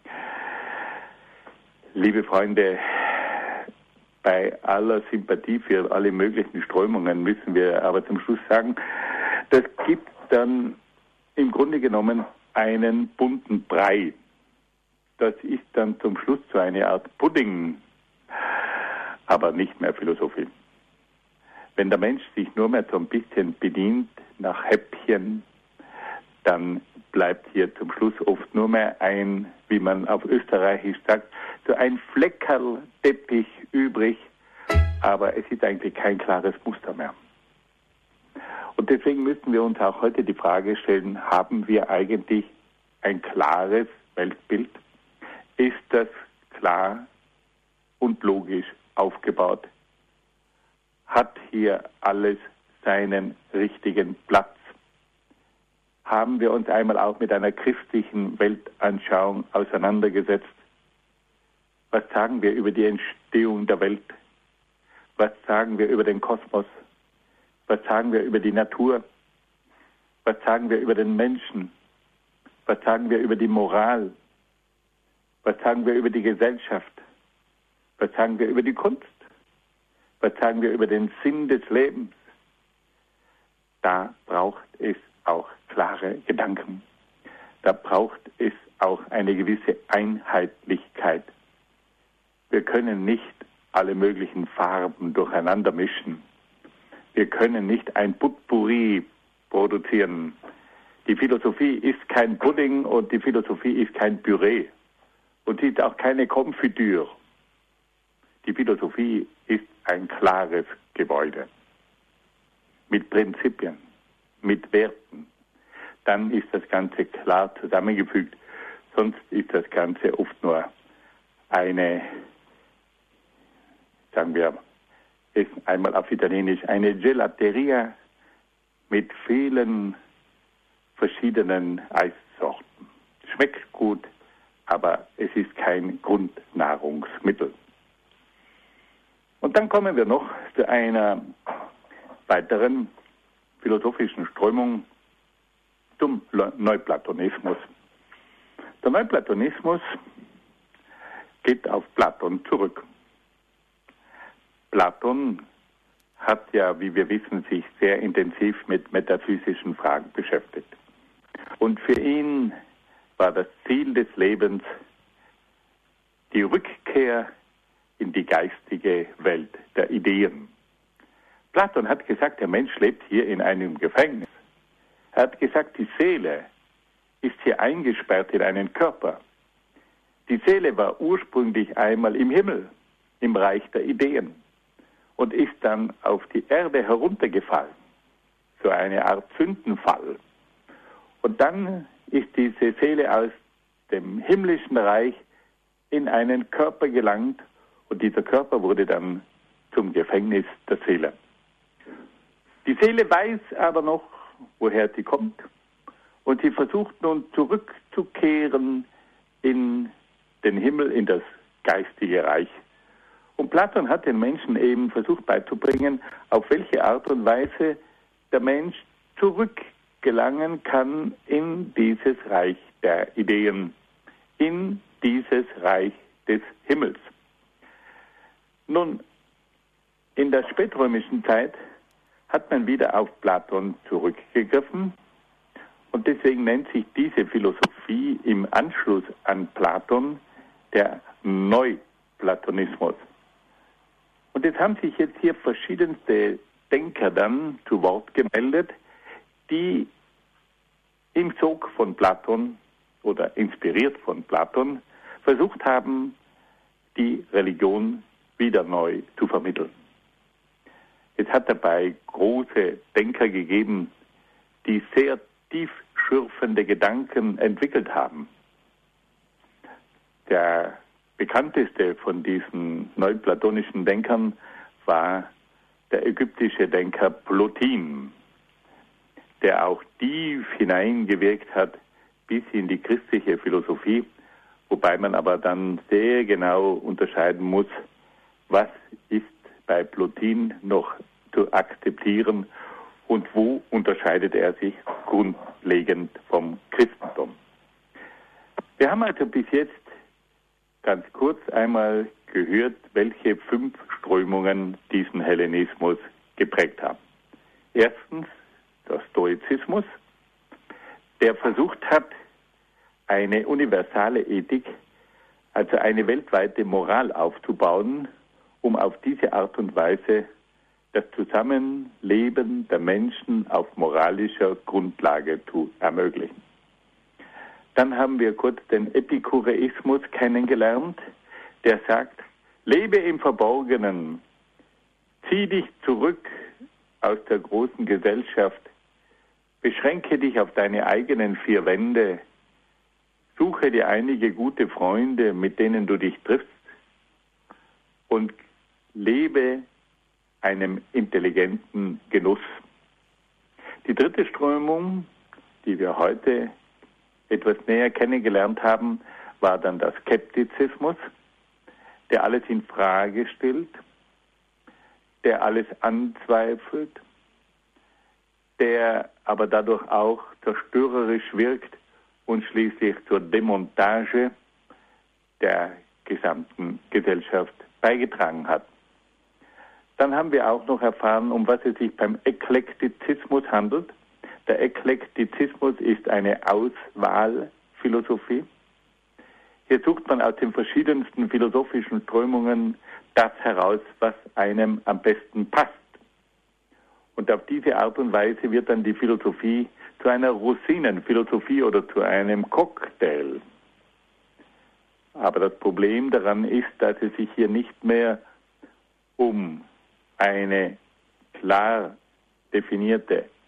Liebe Freunde, bei aller Sympathie für alle möglichen Strömungen müssen wir aber zum Schluss sagen, das gibt dann im Grunde genommen einen bunten Brei. Das ist dann zum Schluss so eine Art Pudding, aber nicht mehr Philosophie. Wenn der Mensch sich nur mehr so ein bisschen bedient nach Häppchen, dann bleibt hier zum Schluss oft nur mehr ein, wie man auf Österreichisch sagt, so ein Fleckerl Teppich übrig, aber es ist eigentlich kein klares Muster mehr. Und deswegen müssen wir uns auch heute die Frage stellen, haben wir eigentlich ein klares Weltbild? Ist das klar und logisch aufgebaut? Hat hier alles seinen richtigen Platz? Haben wir uns einmal auch mit einer christlichen Weltanschauung auseinandergesetzt? Was sagen wir über die Entstehung der Welt? Was sagen wir über den Kosmos? Was sagen wir über die Natur? Was sagen wir über den Menschen? Was sagen wir über die Moral? Was sagen wir über die Gesellschaft? Was sagen wir über die Kunst? Was sagen wir über den Sinn des Lebens? Da braucht es auch klare Gedanken. Da braucht es auch eine gewisse Einheitlichkeit. Wir können nicht alle möglichen Farben durcheinander mischen. Wir können nicht ein Potpourri produzieren. Die Philosophie ist kein Pudding und die Philosophie ist kein Püree. Und sie ist auch keine Konfitüre. Die Philosophie ist ein klares Gebäude mit Prinzipien, mit Werten, dann ist das Ganze klar zusammengefügt. Sonst ist das Ganze oft nur eine, sagen wir es einmal auf Italienisch, eine Gelateria mit vielen verschiedenen Eissorten. Schmeckt gut, aber es ist kein Grundnahrungsmittel. Und dann kommen wir noch zu einer weiteren philosophischen Strömung, zum Neuplatonismus. Der Neuplatonismus geht auf Platon zurück. Platon hat ja, wie wir wissen, sich sehr intensiv mit metaphysischen Fragen beschäftigt. Und für ihn war das Ziel des Lebens die Rückkehr in die geistige Welt der Ideen. Platon hat gesagt, der Mensch lebt hier in einem Gefängnis. Er hat gesagt, die Seele ist hier eingesperrt in einen Körper. Die Seele war ursprünglich einmal im Himmel, im Reich der Ideen, und ist dann auf die Erde heruntergefallen. So eine Art Sündenfall. Und dann ist diese Seele aus dem himmlischen Reich in einen Körper gelangt, und dieser Körper wurde dann zum Gefängnis der Seele. Die Seele weiß aber noch, woher sie kommt, und sie versucht nun zurückzukehren in den Himmel, in das geistige Reich. Und Platon hat den Menschen eben versucht beizubringen, auf welche Art und Weise der Mensch zurückgelangen kann in dieses Reich der Ideen, in dieses Reich des Himmels. Nun, in der spätrömischen Zeit hat man wieder auf Platon zurückgegriffen, und deswegen nennt sich diese Philosophie im Anschluss an Platon der Neuplatonismus. Und jetzt haben sich jetzt hier verschiedenste Denker dann zu Wort gemeldet, die im Sog von Platon oder inspiriert von Platon versucht haben, die Religion wieder neu zu vermitteln. Es hat dabei große Denker gegeben, die sehr tiefschürfende Gedanken entwickelt haben. Der bekannteste von diesen neuplatonischen Denkern war der ägyptische Denker Plotin, der auch tief hineingewirkt hat bis in die christliche Philosophie, wobei man aber dann sehr genau unterscheiden muss, was ist bei Plotin noch zu akzeptieren und wo unterscheidet er sich grundlegend vom Christentum. Wir haben also bis jetzt ganz kurz einmal gehört, welche 5 Strömungen diesen Hellenismus geprägt haben. Erstens der Stoizismus, der versucht hat, eine universale Ethik, also eine weltweite Moral aufzubauen, um auf diese Art und Weise das Zusammenleben der Menschen auf moralischer Grundlage zu ermöglichen. Dann haben wir kurz den Epikureismus kennengelernt, der sagt, lebe im Verborgenen, zieh dich zurück aus der großen Gesellschaft, beschränke dich auf deine eigenen 4 Wände, suche dir einige gute Freunde, mit denen du dich triffst, und lebe einem intelligenten Genuss. Die dritte Strömung, die wir heute etwas näher kennengelernt haben, war dann der Skeptizismus, der alles in Frage stellt, der alles anzweifelt, der aber dadurch auch zerstörerisch wirkt und schließlich zur Demontage der gesamten Gesellschaft beigetragen hat. Dann haben wir auch noch erfahren, um was es sich beim Eklektizismus handelt. Der Eklektizismus ist eine Auswahlphilosophie. Hier sucht man aus den verschiedensten philosophischen Strömungen das heraus, was einem am besten passt. Und auf diese Art und Weise wird dann die Philosophie zu einer Rosinenphilosophie oder zu einem Cocktail. Aber das Problem daran ist, dass es sich hier nicht mehr um eine klar definierte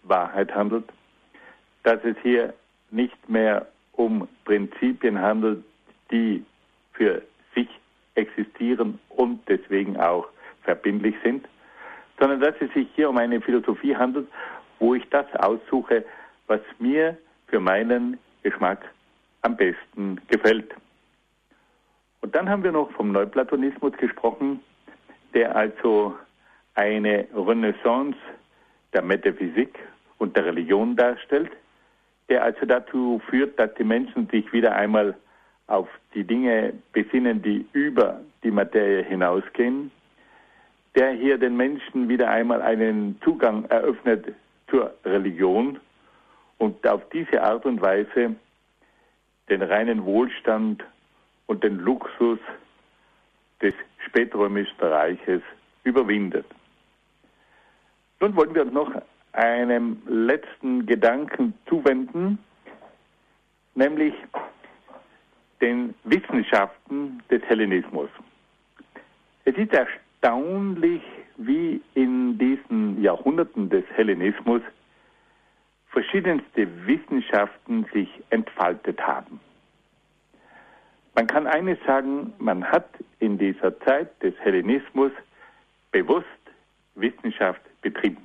Wahrheit handelt, dass es hier nicht mehr um Prinzipien handelt, die für sich existieren und deswegen auch verbindlich sind, sondern dass es sich hier um eine Philosophie handelt, wo ich das aussuche, was mir für meinen Geschmack am besten gefällt. Und dann haben wir noch vom Neuplatonismus gesprochen, der also eine Renaissance der Metaphysik und der Religion darstellt, der also dazu führt, dass die Menschen sich wieder einmal auf die Dinge besinnen, die über die Materie hinausgehen, der hier den Menschen wieder einmal einen Zugang eröffnet zur Religion und auf diese Art und Weise den reinen Wohlstand und den Luxus des spätrömischen Reiches überwindet. Nun wollen wir uns noch einem letzten Gedanken zuwenden, nämlich den Wissenschaften des Hellenismus. Es ist erstaunlich, wie in diesen Jahrhunderten des Hellenismus verschiedenste Wissenschaften sich entfaltet haben. Man kann eines sagen, man hat in dieser Zeit des Hellenismus bewusst Wissenschaft betrieben.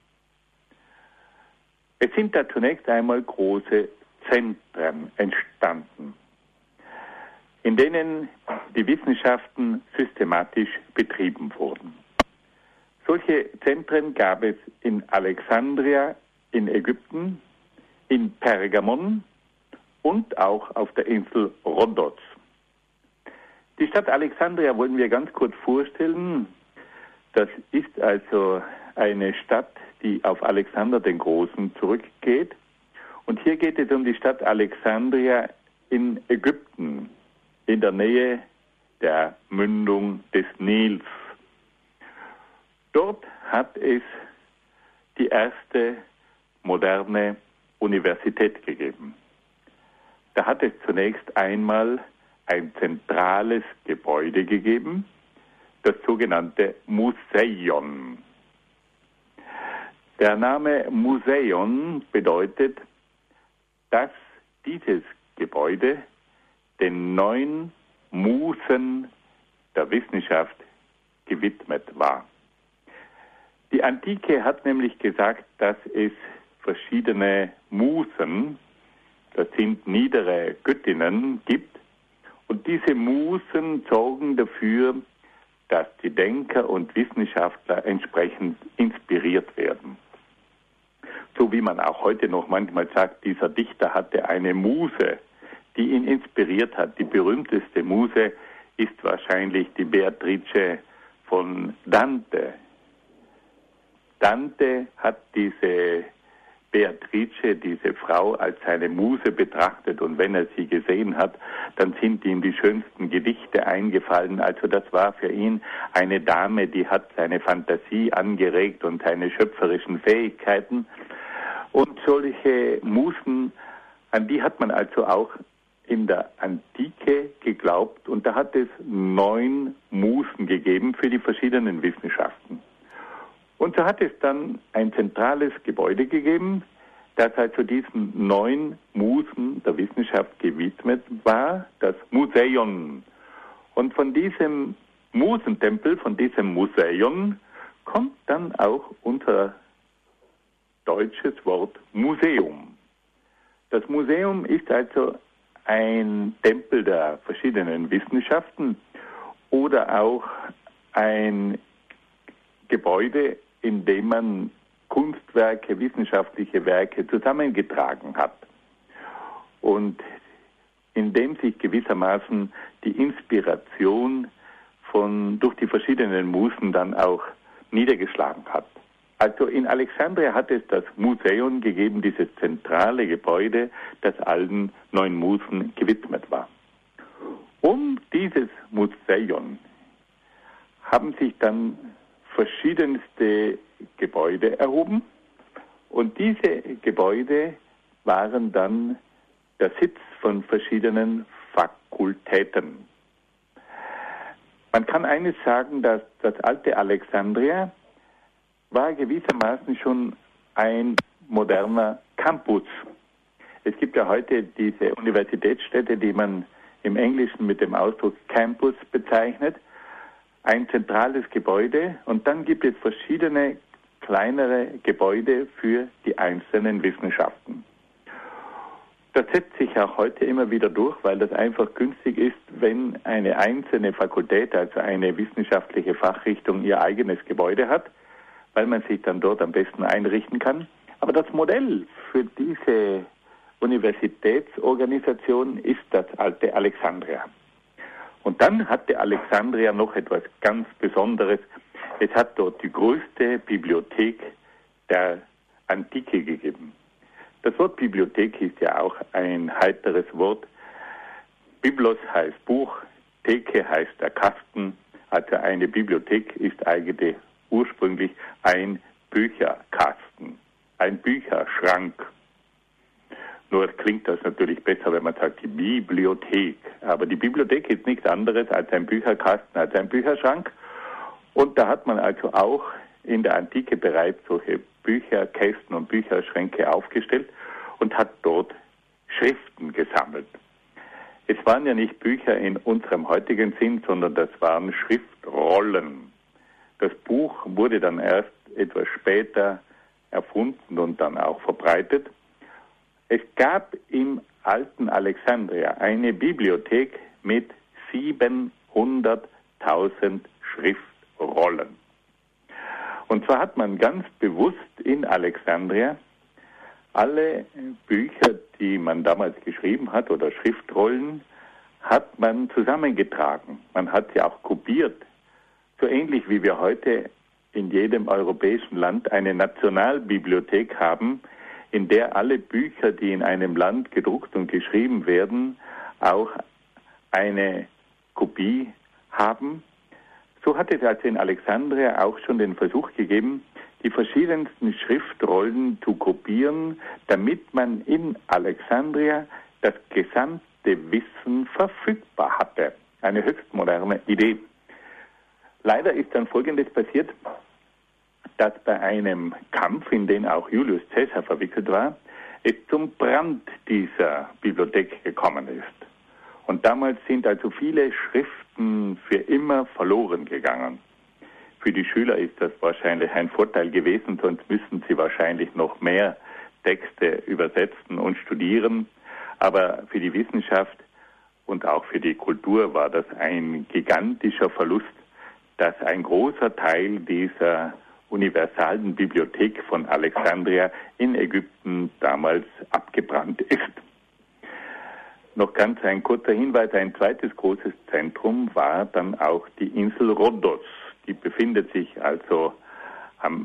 Es sind da zunächst einmal große Zentren entstanden, in denen die Wissenschaften systematisch betrieben wurden. Solche Zentren gab es in Alexandria, in Ägypten, in Pergamon und auch auf der Insel Rhodos. Die Stadt Alexandria wollen wir ganz kurz vorstellen. Das ist also eine Stadt, die auf Alexander den Großen zurückgeht. Und hier geht es um die Stadt Alexandria in Ägypten, in der Nähe der Mündung des Nils. Dort hat es die erste moderne Universität gegeben. Da hat es zunächst einmal ein zentrales Gebäude gegeben, das sogenannte Museion. Der Name Museion bedeutet, dass dieses Gebäude den 9 Musen der Wissenschaft gewidmet war. Die Antike hat nämlich gesagt, dass es verschiedene Musen, das sind niedere Göttinnen, gibt. Und diese Musen sorgen dafür, dass die Denker und Wissenschaftler entsprechend inspiriert werden. So wie man auch heute noch manchmal sagt, dieser Dichter hatte eine Muse, die ihn inspiriert hat. Die berühmteste Muse ist wahrscheinlich die Beatrice von Dante. Dante hat diese Beatrice, diese Frau, als seine Muse betrachtet, und wenn er sie gesehen hat, dann sind ihm die schönsten Gedichte eingefallen. Also das war für ihn eine Dame, die hat seine Fantasie angeregt und seine schöpferischen Fähigkeiten. Und solche Musen, an die hat man also auch in der Antike geglaubt, und da hat es 9 Musen gegeben für die verschiedenen Wissenschaften. Und so hat es dann ein zentrales Gebäude gegeben, das also diesen 9 Musen der Wissenschaft gewidmet war, das Museion. Und von diesem Musentempel, von diesem Museion, kommt dann auch unser deutsches Wort Museum. Das Museum ist also ein Tempel der verschiedenen Wissenschaften oder auch ein Gebäude, in dem man Kunstwerke, wissenschaftliche Werke zusammengetragen hat und in dem sich gewissermaßen die Inspiration durch die verschiedenen Musen dann auch niedergeschlagen hat. Also in Alexandria hat es das Museum gegeben, dieses zentrale Gebäude, das allen 9 Musen gewidmet war. Um dieses Museum haben sich dann verschiedenste Gebäude erhoben, und diese Gebäude waren dann der Sitz von verschiedenen Fakultäten. Man kann eines sagen, dass das alte Alexandria war gewissermaßen schon ein moderner Campus. Es gibt ja heute diese Universitätsstädte, die man im Englischen mit dem Ausdruck Campus bezeichnet. Ein zentrales Gebäude und dann gibt es verschiedene kleinere Gebäude für die einzelnen Wissenschaften. Das setzt sich auch heute immer wieder durch, weil das einfach günstig ist, wenn eine einzelne Fakultät, also eine wissenschaftliche Fachrichtung, ihr eigenes Gebäude hat, weil man sich dann dort am besten einrichten kann. Aber das Modell für diese Universitätsorganisation ist das alte Alexandria. Und dann hatte Alexandria noch etwas ganz Besonderes. Es hat dort die größte Bibliothek der Antike gegeben. Das Wort Bibliothek ist ja auch ein heiteres Wort. Biblos heißt Buch, Theke heißt der Kasten. Also eine Bibliothek ist eigentlich ursprünglich ein Bücherkasten, ein Bücherschrank. Nur klingt das natürlich besser, wenn man sagt die Bibliothek. Aber die Bibliothek ist nichts anderes als ein Bücherkasten, als ein Bücherschrank. Und da hat man also auch in der Antike bereits solche Bücherkästen und Bücherschränke aufgestellt und hat dort Schriften gesammelt. Es waren ja nicht Bücher in unserem heutigen Sinn, sondern das waren Schriftrollen. Das Buch wurde dann erst etwas später erfunden und dann auch verbreitet. Es gab im alten Alexandria eine Bibliothek mit 700.000 Schriftrollen. Und zwar hat man ganz bewusst in Alexandria alle Bücher, die man damals geschrieben hat oder Schriftrollen, hat man zusammengetragen. Man hat sie auch kopiert. So ähnlich wie wir heute in jedem europäischen Land eine Nationalbibliothek haben, in der alle Bücher, die in einem Land gedruckt und geschrieben werden, auch eine Kopie haben. So hat es also in Alexandria auch schon den Versuch gegeben, die verschiedensten Schriftrollen zu kopieren, damit man in Alexandria das gesamte Wissen verfügbar hatte. Eine höchst moderne Idee. Leider ist dann Folgendes passiert, dass bei einem Kampf, in den auch Julius Caesar verwickelt war, es zum Brand dieser Bibliothek gekommen ist. Und damals sind also viele Schriften für immer verloren gegangen. Für die Schüler ist das wahrscheinlich ein Vorteil gewesen, sonst müssen sie wahrscheinlich noch mehr Texte übersetzen und studieren. Aber für die Wissenschaft und auch für die Kultur war das ein gigantischer Verlust, dass ein großer Teil dieser universalen Bibliothek von Alexandria in Ägypten damals abgebrannt ist. Noch ganz ein kurzer Hinweis, ein zweites großes Zentrum war dann auch die Insel Rhodos. Die befindet sich also am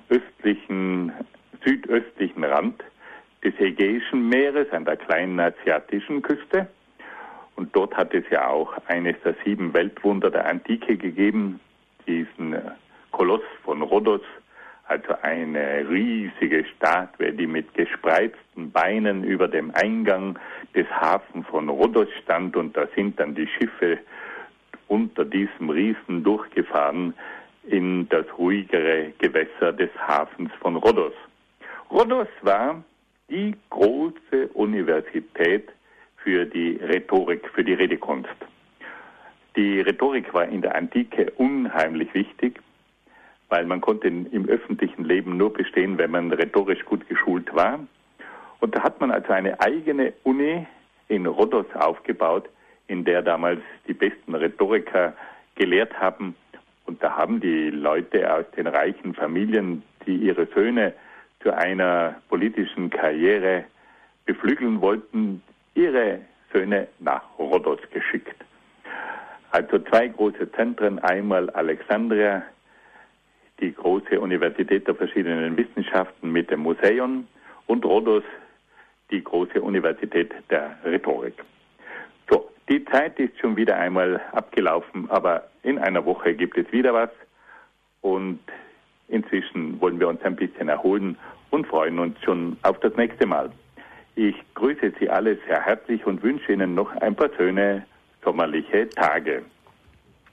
südöstlichen Rand des Ägäischen Meeres, an der kleinen asiatischen Küste. Und dort hat es ja auch eines der 7 Weltwunder der Antike gegeben, diesen Koloss von Rhodos, also eine riesige Statue, die mit gespreizten Beinen über dem Eingang des Hafens von Rhodos stand, und da sind dann die Schiffe unter diesem Riesen durchgefahren in das ruhigere Gewässer des Hafens von Rhodos. Rhodos war die große Universität für die Rhetorik, für die Redekunst. Die Rhetorik war in der Antike unheimlich wichtig, weil man konnte im öffentlichen Leben nur bestehen, wenn man rhetorisch gut geschult war. Und da hat man also eine eigene Uni in Rhodos aufgebaut, in der damals die besten Rhetoriker gelehrt haben. Und da haben die Leute aus den reichen Familien, die ihre Söhne zu einer politischen Karriere beflügeln wollten, ihre Söhne nach Rhodos geschickt. Also 2 große Zentren, einmal Alexandria, die große Universität der verschiedenen Wissenschaften mit dem Museum, und Rhodos, die große Universität der Rhetorik. So, die Zeit ist schon wieder einmal abgelaufen, aber in einer Woche gibt es wieder was, und inzwischen wollen wir uns ein bisschen erholen und freuen uns schon auf das nächste Mal. Ich grüße Sie alle sehr herzlich und wünsche Ihnen noch ein paar schöne sommerliche Tage.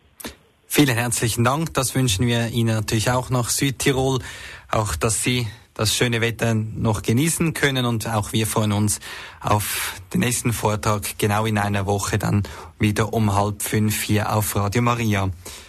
Vielen herzlichen Dank. Das wünschen wir Ihnen natürlich auch nach Südtirol. Auch, dass Sie das schöne Wetter noch genießen können und auch wir freuen uns auf den nächsten Vortrag genau in einer Woche dann wieder um 4:30 hier auf Radio Maria.